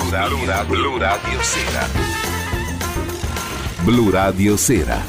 Blu Radio Sera. Blu Radio Sera.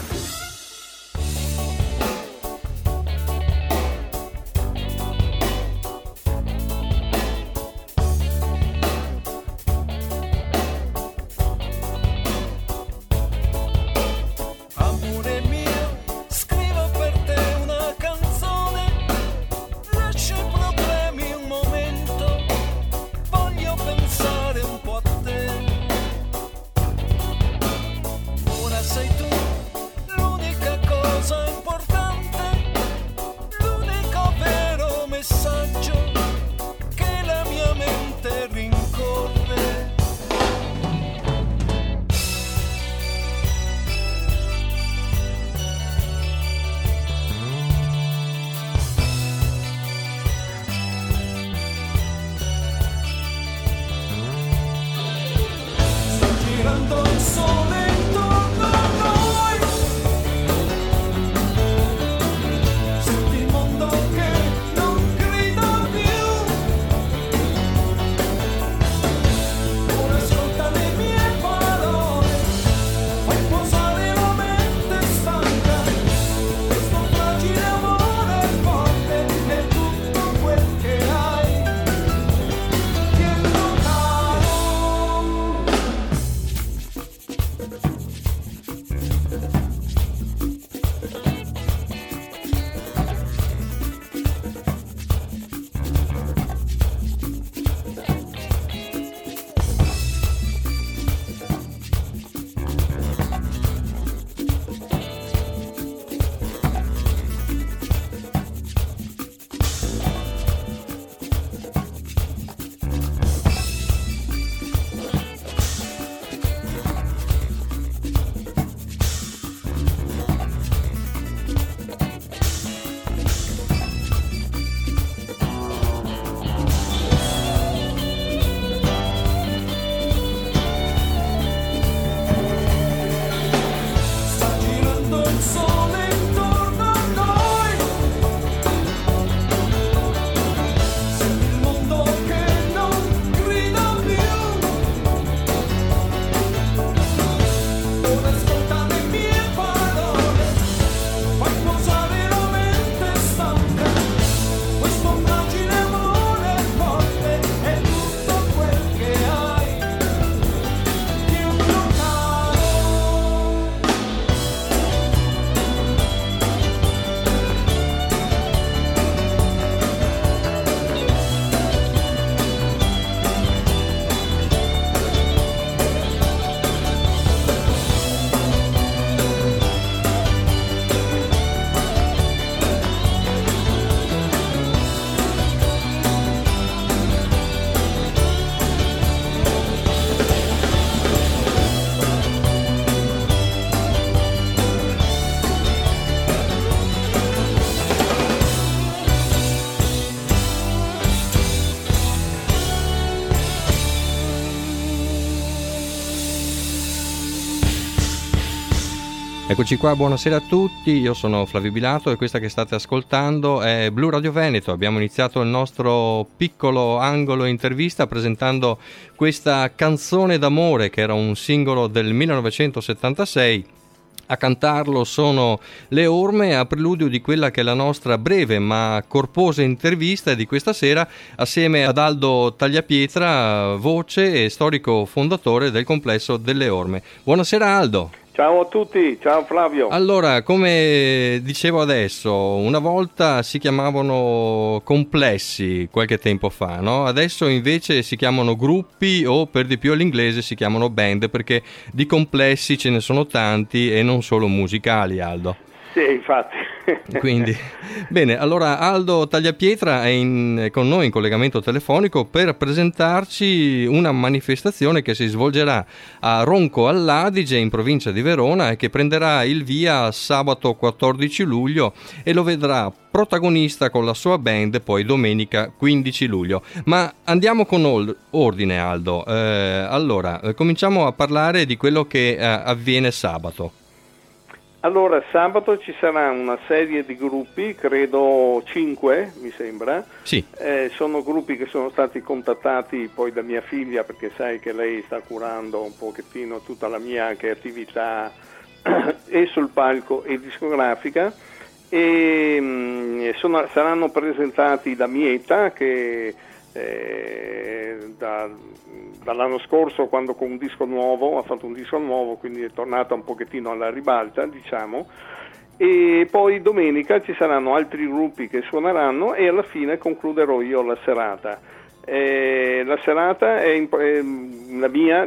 Eccoci qua, buonasera a tutti, io sono Flavio Bilato e questa che state ascoltando è Blu Radio Veneto. Abbiamo iniziato il nostro piccolo angolo intervista presentando questa canzone d'amore che era un singolo del 1976. A cantarlo sono Le Orme, a preludio di quella che è la nostra breve ma corposa intervista di questa sera assieme ad Aldo Tagliapietra, voce e storico fondatore del complesso delle Orme. Buonasera Aldo. Ciao a tutti, ciao Flavio. Allora, come dicevo adesso, una volta si chiamavano complessi qualche tempo fa, no? Adesso invece si chiamano gruppi o per di più all'inglese si chiamano band, perché di complessi ce ne sono tanti e non solo musicali, Aldo. Sì, infatti. Quindi, bene, allora Aldo Tagliapietra è con noi in collegamento telefonico per presentarci una manifestazione che si svolgerà a Ronco all'Adige in provincia di Verona e che prenderà il via sabato 14 luglio e lo vedrà protagonista con la sua band poi domenica 15 luglio. Ma andiamo con ordine, Aldo. Allora, cominciamo a parlare di quello che avviene sabato. Allora, sabato ci sarà una serie di gruppi, credo 5, mi sembra. Sì. Sono gruppi che sono stati contattati poi da mia figlia, perché sai che lei sta curando un pochettino tutta la mia anche attività e sul palco e discografica, e saranno presentati da Mieta, che dall'anno scorso, quando con un disco nuovo ha fatto un disco nuovo, quindi è tornata un pochettino alla ribalta, diciamo. E poi domenica ci saranno altri gruppi che suoneranno e alla fine concluderò io la serata. La serata è la mia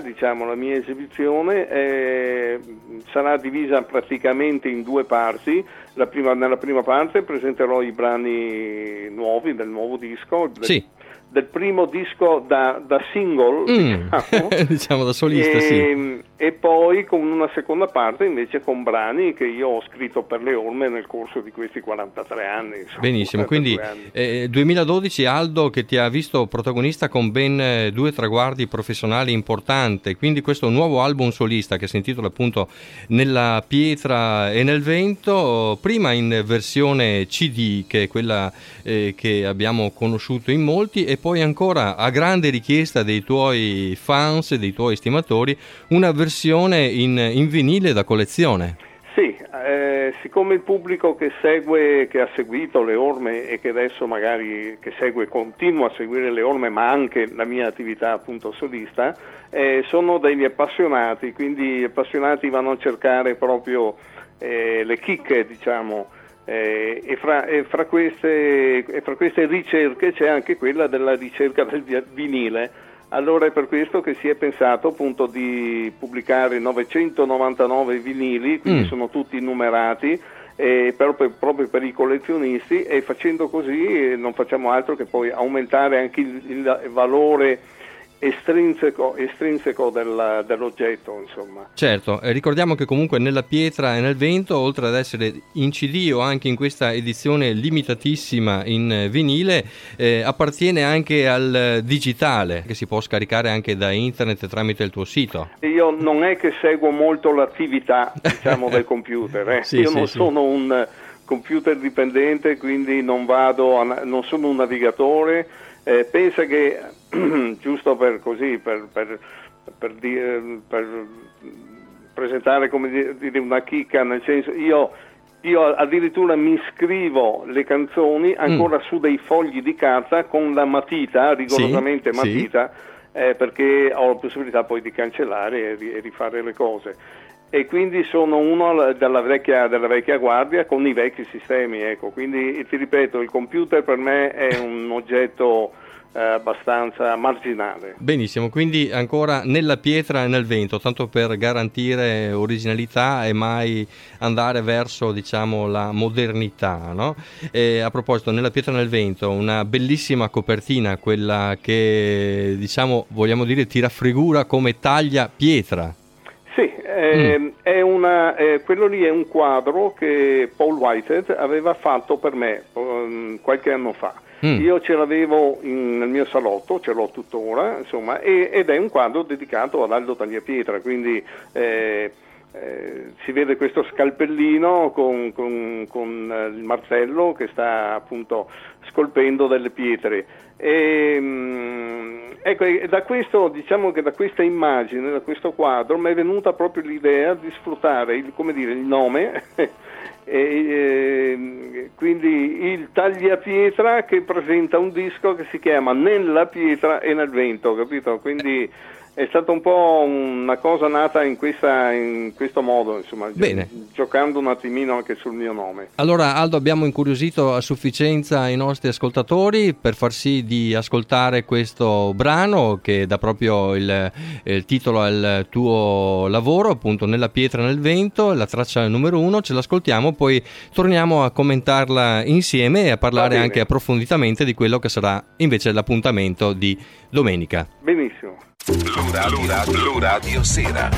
esibizione sarà divisa praticamente in 2 parti. Nella prima parte presenterò i brani nuovi del nuovo disco, del primo disco da single, diciamo da solista, sì. E poi con una seconda parte invece con brani che io ho scritto per le orme nel corso di questi 43 anni. Insomma, benissimo, quindi 2012 Aldo, che ti ha visto protagonista con ben 2 traguardi professionali importanti, quindi questo nuovo album solista che si intitola appunto Nella pietra e nel vento, prima in versione CD, che è quella che abbiamo conosciuto in molti, e poi ancora a grande richiesta dei tuoi fans e dei tuoi stimatori una versione in vinile da collezione. Sì, siccome il pubblico che ha seguito le orme e che adesso magari continua a seguire le orme, ma anche la mia attività appunto solista, sono degli appassionati, quindi gli appassionati vanno a cercare proprio le chicche, diciamo. E fra queste ricerche c'è anche quella della ricerca del vinile. Allora è per questo che si è pensato appunto di pubblicare 999 vinili, quindi sono tutti numerati, proprio per i collezionisti, e facendo così non facciamo altro che poi aumentare anche il valore estrinseco dell'oggetto, insomma. Certo, ricordiamo che comunque Nella pietra e nel vento, oltre ad essere in CD o anche in questa edizione limitatissima in vinile, appartiene anche al digitale, che si può scaricare anche da internet tramite il tuo sito. Io non è che seguo molto l'attività, diciamo, del computer, Sì, io non sono un computer dipendente, quindi non sono un navigatore. Pensa che giusto per presentare, come dire, una chicca, nel senso, io addirittura mi scrivo le canzoni ancora su dei fogli di carta con la matita, rigorosamente matita, perché ho la possibilità poi di cancellare e rifare le cose. E quindi sono uno della vecchia guardia con i vecchi sistemi, ecco. Quindi ti ripeto, il computer per me è un oggetto abbastanza marginale. Benissimo, quindi ancora Nella pietra e nel vento, tanto per garantire originalità e mai andare verso, diciamo, la modernità, no? A proposito, Nella pietra e nel vento, una bellissima copertina, quella che, diciamo, vogliamo dire, ti raffigura come taglia pietra. Sì, quello lì è un quadro che Paul Whitehead aveva fatto per me qualche anno fa. Io ce l'avevo nel mio salotto, ce l'ho tuttora, insomma, ed è un quadro dedicato ad Aldo Tagliapietra, quindi si vede questo scalpellino con il martello che sta appunto scolpendo delle pietre. Ecco, da questo, diciamo che da questa immagine, da questo quadro, mi è venuta proprio l'idea di sfruttare il nome quindi il Tagliapietra, che presenta un disco che si chiama Nella pietra e nel vento, capito? Quindi è stata un po' una cosa nata in questo modo, insomma. Bene. Giocando un attimino anche sul mio nome. Allora, Aldo, abbiamo incuriosito a sufficienza i nostri ascoltatori per far sì di ascoltare questo brano che dà proprio il titolo al tuo lavoro, appunto Nella pietra e nel vento, la traccia numero 1. Ce l'ascoltiamo, poi torniamo a commentarla insieme e a parlare anche approfonditamente di quello che sarà invece l'appuntamento di domenica. Benissimo. Blu Radio Sera.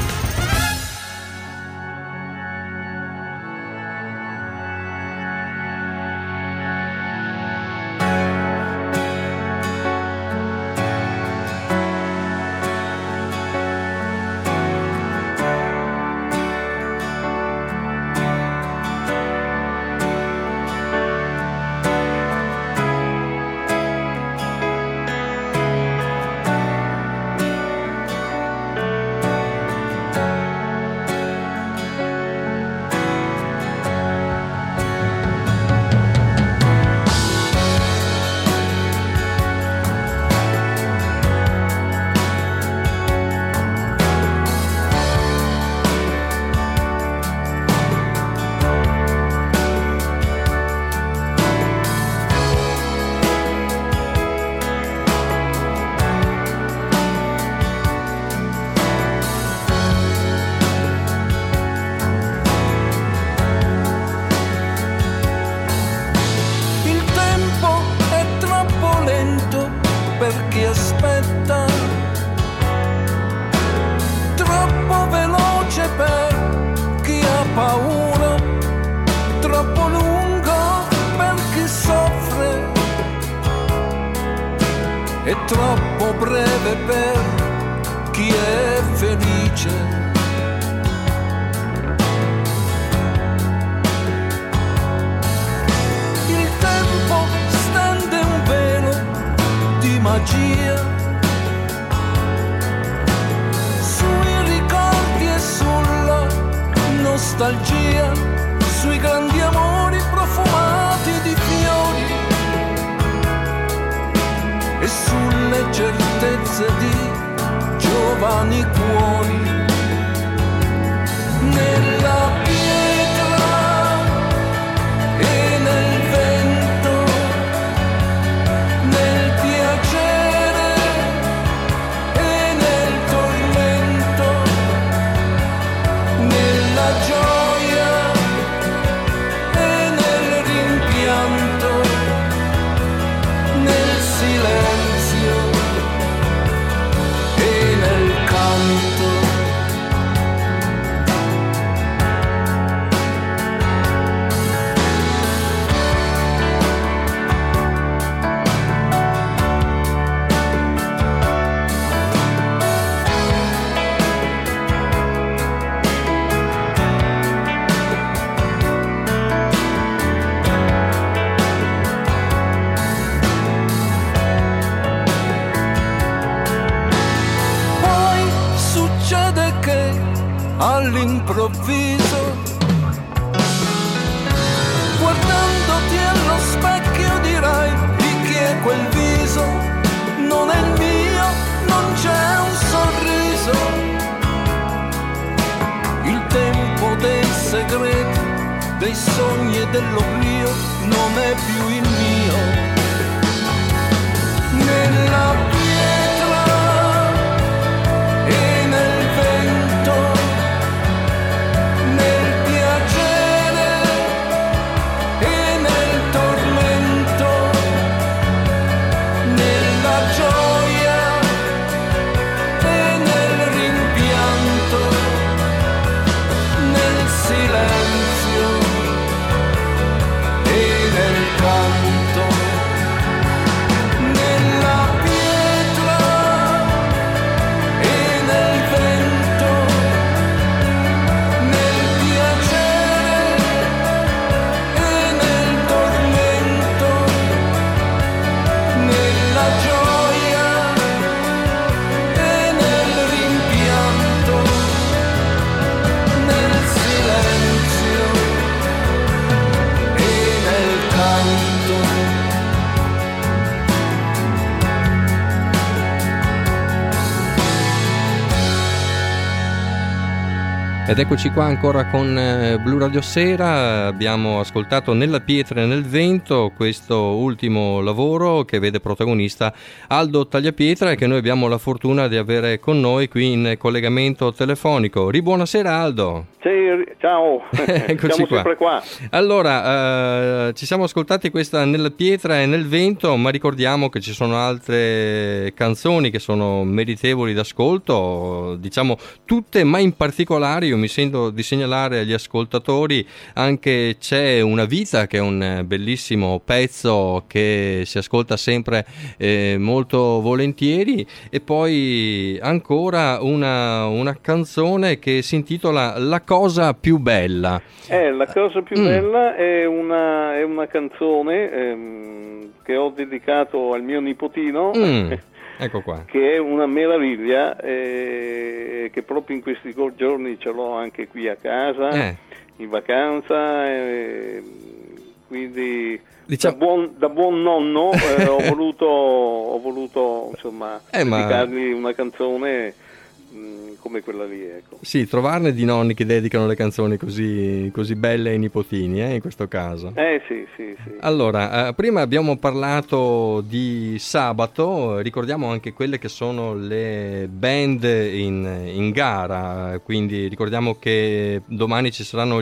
troppo breve per chi è felice. Il tempo stende un velo di magia sui ricordi e sulla nostalgia, sui grandi amori profumati di fiori e sulle certezze di giovani cuori. Nella pietra e nel vento, nel piacere e nel tormento, nella gioia e nel rimpianto, nel silenzio e nel canto. All'improvviso, guardandoti allo specchio dirai di chi è quel viso, non è il mio, non c'è un sorriso. Il tempo dei segreti, dei sogni e dell'oblio non è più il mio. Nella pietra e nel vento, nel piacere e nel tormento, nella gioia e nel rimpianto, nel silenzio e nel canto, nella pietra e nel vento, nel piacere e nel tormento, nella gioia e nel rimpianto, nel silenzio e nel canto. Ed eccoci qua ancora con Blu Radio Sera. Abbiamo ascoltato Nella pietra e nel vento, questo ultimo lavoro che vede protagonista Aldo Tagliapietra e che noi abbiamo la fortuna di avere con noi qui in collegamento telefonico. Buonasera Aldo. Ciao, Eccoci siamo qua. sempre qua. Allora, ci siamo ascoltati questa Nella pietra e nel vento, ma ricordiamo che ci sono altre canzoni che sono meritevoli d'ascolto, diciamo tutte, ma in particolare io mi sento di segnalare agli ascoltatori anche C'è una vita, che è un bellissimo pezzo che si ascolta sempre molto volentieri, e poi ancora una canzone che si intitola La cosa più bella. La cosa più bella è una canzone che ho dedicato al mio nipotino. Ecco qua. Che è una meraviglia, che proprio in questi giorni ce l'ho anche qui a casa, in vacanza, quindi da buon nonno ho voluto insomma dedicargli una canzone come quella lì, ecco. Sì, trovarne di nonni che dedicano le canzoni così belle ai nipotini, in questo caso. Sì. Allora, prima abbiamo parlato di sabato, ricordiamo anche quelle che sono le band in gara, quindi ricordiamo che domani ci saranno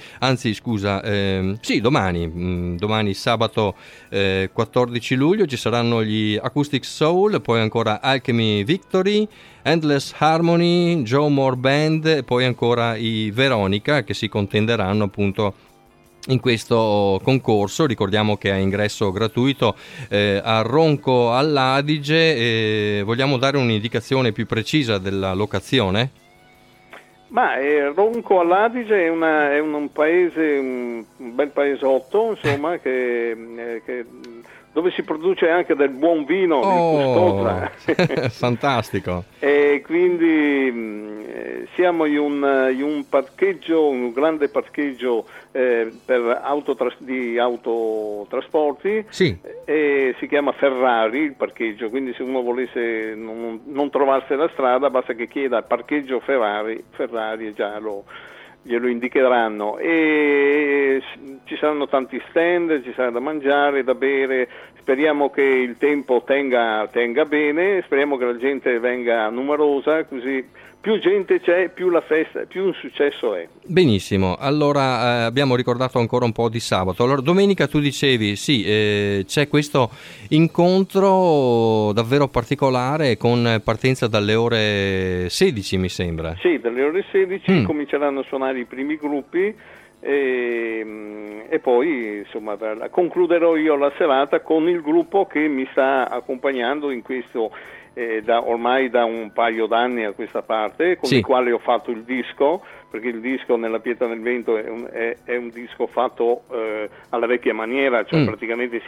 domani sabato 14 luglio ci saranno gli Acoustic Soul, poi ancora Alchemy Victory, Endless Harmony, Joe Moore Band e poi ancora i Veronica, che si contenderanno appunto in questo concorso. Ricordiamo che è ingresso gratuito a Ronco all'Adige. Vogliamo dare un'indicazione più precisa della locazione? Ma Ronco all'Adige è un paese, un bel paesotto, insomma, che dove si produce anche del buon vino di Custozza. Fantastico. E quindi siamo in un parcheggio, un grande parcheggio per di autotrasporti, sì. E si chiama Ferrari il parcheggio, quindi se uno volesse non trovarsi la strada basta che chieda parcheggio Ferrari e già glielo indicheranno, e ci saranno tanti stand, ci sarà da mangiare, da bere. Speriamo che il tempo tenga bene, speriamo che la gente venga numerosa, così più gente c'è, più la festa, più un successo è. Benissimo, allora abbiamo ricordato ancora un po' di sabato. Allora domenica tu dicevi c'è questo incontro davvero particolare con partenza dalle ore 16, mi sembra. Sì, dalle ore 16 cominceranno a suonare i primi gruppi e poi insomma concluderò io la serata con il gruppo che mi sta accompagnando in questo ormai da un paio d'anni a questa parte, con il quale ho fatto il disco, perché il disco Nella pietra nel vento è un disco fatto alla vecchia maniera, cioè praticamente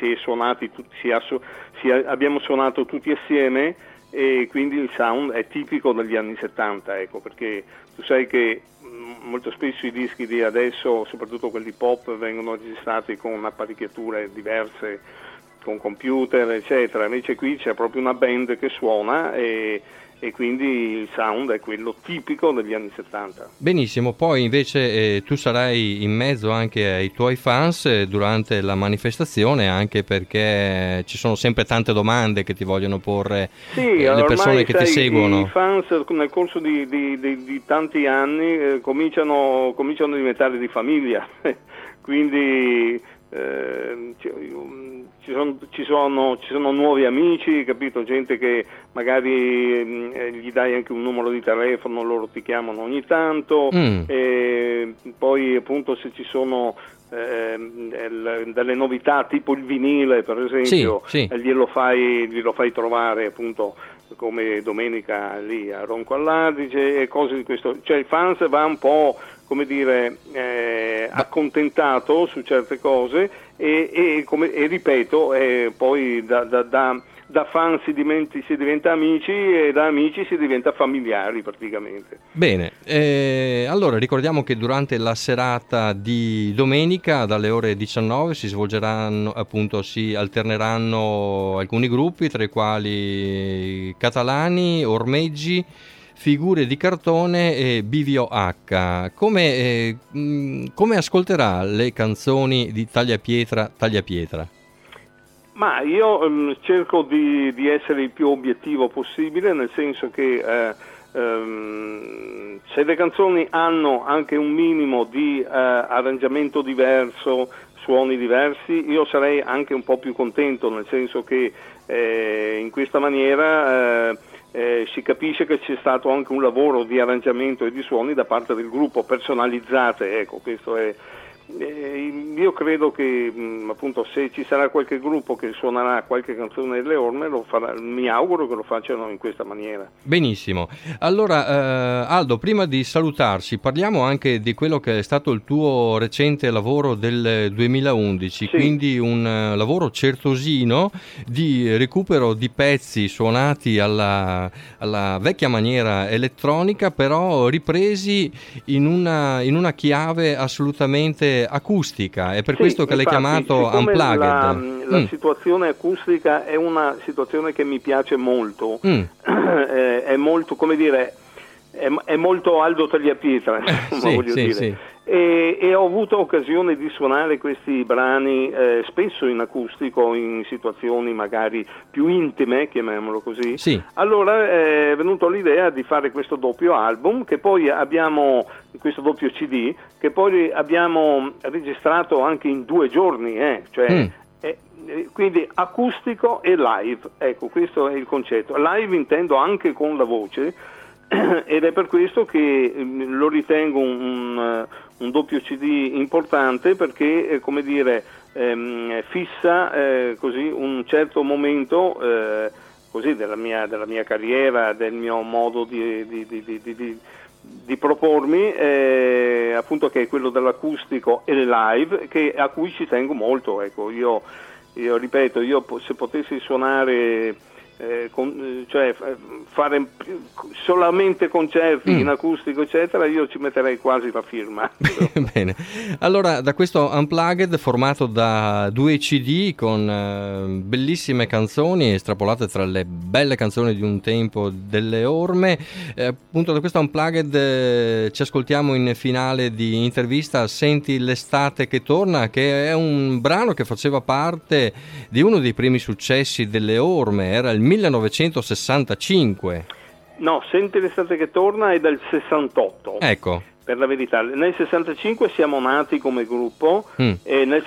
abbiamo suonato tutti assieme, e quindi il sound è tipico degli anni 70, ecco, perché tu sai che molto spesso i dischi di adesso, soprattutto quelli pop, vengono registrati con apparecchiature diverse, con computer eccetera, invece qui c'è proprio una band che suona e quindi il sound è quello tipico degli anni 70. Benissimo, poi invece tu sarai in mezzo anche ai tuoi fans durante la manifestazione, anche perché ci sono sempre tante domande che ti vogliono porre le persone che ti seguono. I fans nel corso di tanti anni cominciano a diventare di famiglia, quindi ci sono nuovi amici, capito? Gente che magari gli dai anche un numero di telefono, loro ti chiamano ogni tanto, e poi appunto se ci sono delle novità tipo il vinile per esempio, glielo fai trovare appunto come domenica lì a Ronco all'Adige e cose di questo, cioè il fans va un po' come dire accontentato su certe cose e ripeto, poi da fan si diventa amici e da amici si diventa familiari praticamente. Bene, allora ricordiamo che durante la serata di domenica dalle ore 19 si svolgeranno, appunto si alterneranno alcuni gruppi, tra i quali Catalani, Ormeggi, Figure di cartone e Bivio H. Come ascolterà le canzoni di Tagliapietra? Ma io cerco di essere il più obiettivo possibile, nel senso che se le canzoni hanno anche un minimo di arrangiamento diverso, suoni diversi, io sarei anche un po' più contento, nel senso che in questa maniera si capisce che c'è stato anche un lavoro di arrangiamento e di suoni da parte del gruppo, personalizzate, ecco, questo è. Io credo che appunto se ci sarà qualche gruppo che suonerà qualche canzone delle orme mi auguro che lo facciano in questa maniera. Benissimo, allora Aldo, prima di salutarci parliamo anche di quello che è stato il tuo recente lavoro del 2011, quindi un lavoro certosino di recupero di pezzi suonati alla vecchia maniera elettronica, però ripresi in una chiave assolutamente acustica, è per questo che l'hai chiamato Unplugged. La situazione acustica è una situazione che mi piace molto, è molto, come dire, è molto Aldo Tagliapietra, voglio dire. Sì. E ho avuto occasione di suonare questi brani spesso in acustico, in situazioni magari più intime, chiamiamolo così. Sì. Allora è venuto l'idea di fare questo doppio album, che poi abbiamo, questo doppio CD, che poi abbiamo registrato anche in 2 giorni, quindi acustico e live, ecco, questo è il concetto. Live intendo anche con la voce, ed è per questo che lo ritengo un doppio CD importante, perché fissa così un certo momento così della mia carriera, del mio modo di propormi, appunto, che è quello dell'acustico e il live, a cui ci tengo molto. Ecco, io ripeto, se potessi suonare fare solamente concerti in acustico eccetera, io ci metterei quasi la firma. Bene, allora, da questo Unplugged formato da 2 CD con bellissime canzoni estrapolate tra le belle canzoni di un tempo delle orme, appunto da questo Unplugged ci ascoltiamo in finale di intervista Senti l'estate che torna, che è un brano che faceva parte di uno dei primi successi delle orme, era il 1965. No, Senti l'estate che torna è del 68. Ecco. Per la verità, nel 65 siamo nati come gruppo e nel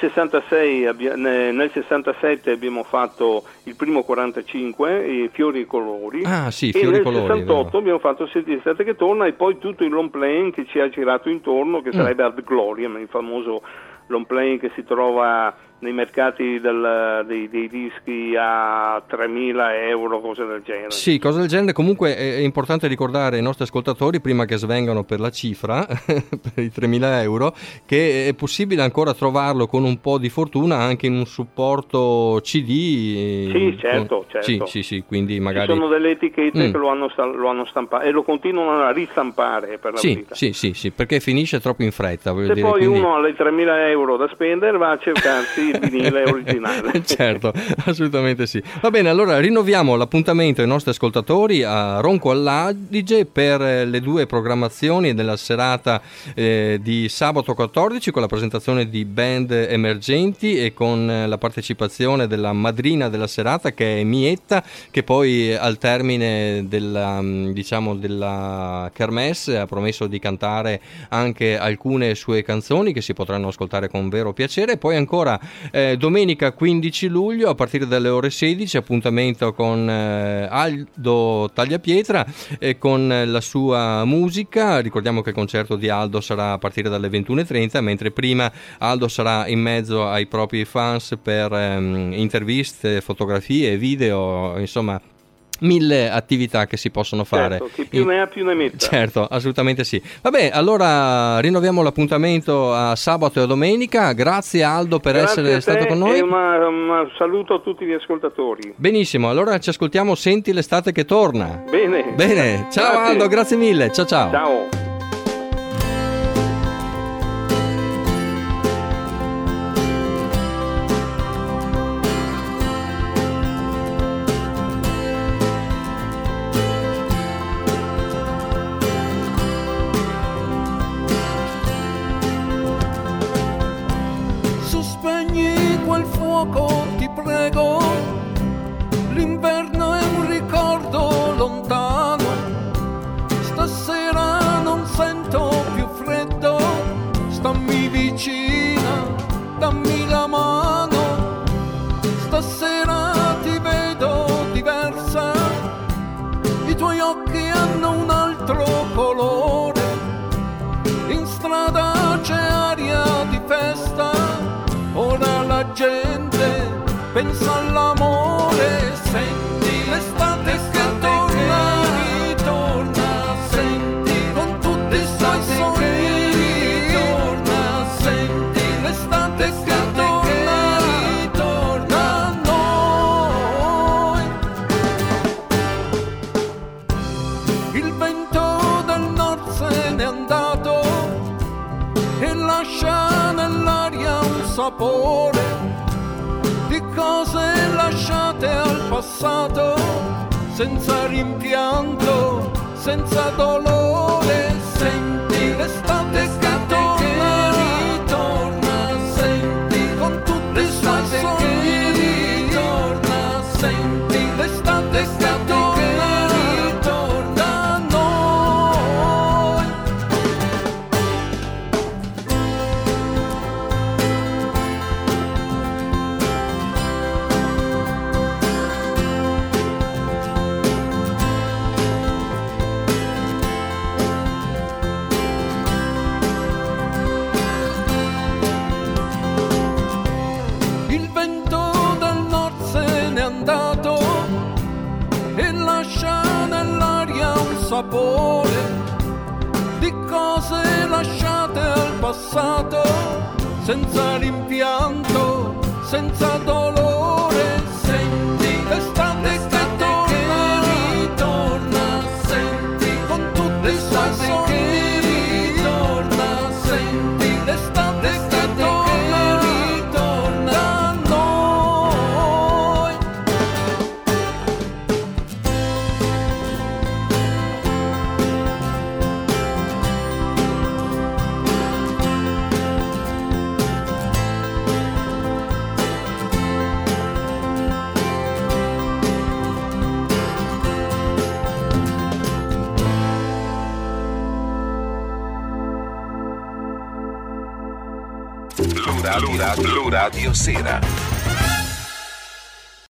67 abbiamo fatto il primo 45, i Fiori e Colori. Ah sì, Fiori e Colori. E nel 68 abbiamo fatto Senti l'estate che torna, e poi tutto il long playing che ci ha girato intorno, che sarebbe Ad Gloriam, il famoso long playing che si trova nei mercati dei dischi a 3.000 euro, cose del genere. Sì, cose del genere. Comunque è importante ricordare ai nostri ascoltatori, prima che svengano per la cifra, per i 3.000 euro, che è possibile ancora trovarlo con un po' di fortuna anche in un supporto CD. Sì, certo. Sì, quindi magari... Ci sono delle etichette che lo hanno stampato e lo continuano a ristampare, per la verità. Sì, perché finisce troppo in fretta. Se dire, poi quindi... uno ha le 3.000 euro da spendere, va a cercarsi il vinile originale. Certo, assolutamente sì. Va bene, allora rinnoviamo l'appuntamento ai nostri ascoltatori a Ronco all'Adige per le 2 programmazioni della serata di sabato 14, con la presentazione di band emergenti e con la partecipazione della madrina della serata, che è Mietta, che poi al termine della kermesse ha promesso di cantare anche alcune sue canzoni che si potranno ascoltare con vero piacere. E poi ancora domenica 15 luglio a partire dalle ore 16 appuntamento con Aldo Tagliapietra e con la sua musica. Ricordiamo che il concerto di Aldo sarà a partire dalle 21:30, mentre prima Aldo sarà in mezzo ai propri fans per interviste, fotografie, video, insomma 1000 attività che si possono fare. Certo, chi più ne ha più ne metta. Certo, assolutamente sì. Vabbè, allora rinnoviamo l'appuntamento a sabato e a domenica. Grazie Aldo per essere stato con noi. E un saluto a tutti gli ascoltatori. Benissimo, allora ci ascoltiamo Senti l'estate che torna. Bene. Ciao grazie. Aldo, grazie mille. Ciao. Ciao. Ti prego, l'inverno è un ricordo lontano, stasera non sento più freddo, stammi vicina, dammi la mano, stasera ti vedo diversa, i tuoi occhi hanno un altro colore, in strada c'è aria di festa, ora la gente pensa all'amore, senti l'estate che ritorna, senti con tutti i suoi sogni, ritorna, senti l'estate che ritorna a noi. Il vento del nord se n'è andato e lascia nell'aria un sapore di cose lasciate al passato, senza rimpianto, senza dolore, senti l'estate che ritorna, senti con tutti i suoi sogni, ritorna, senti l'estate che ritorna a noi. sapore di cose lasciate al passato, senza rimpianto, senza dolore. Senti l'estate che ritorna, senti con tutti i suoi sogni ritorna, senti l'estate che ritorna da noi. Blu Radio Sera.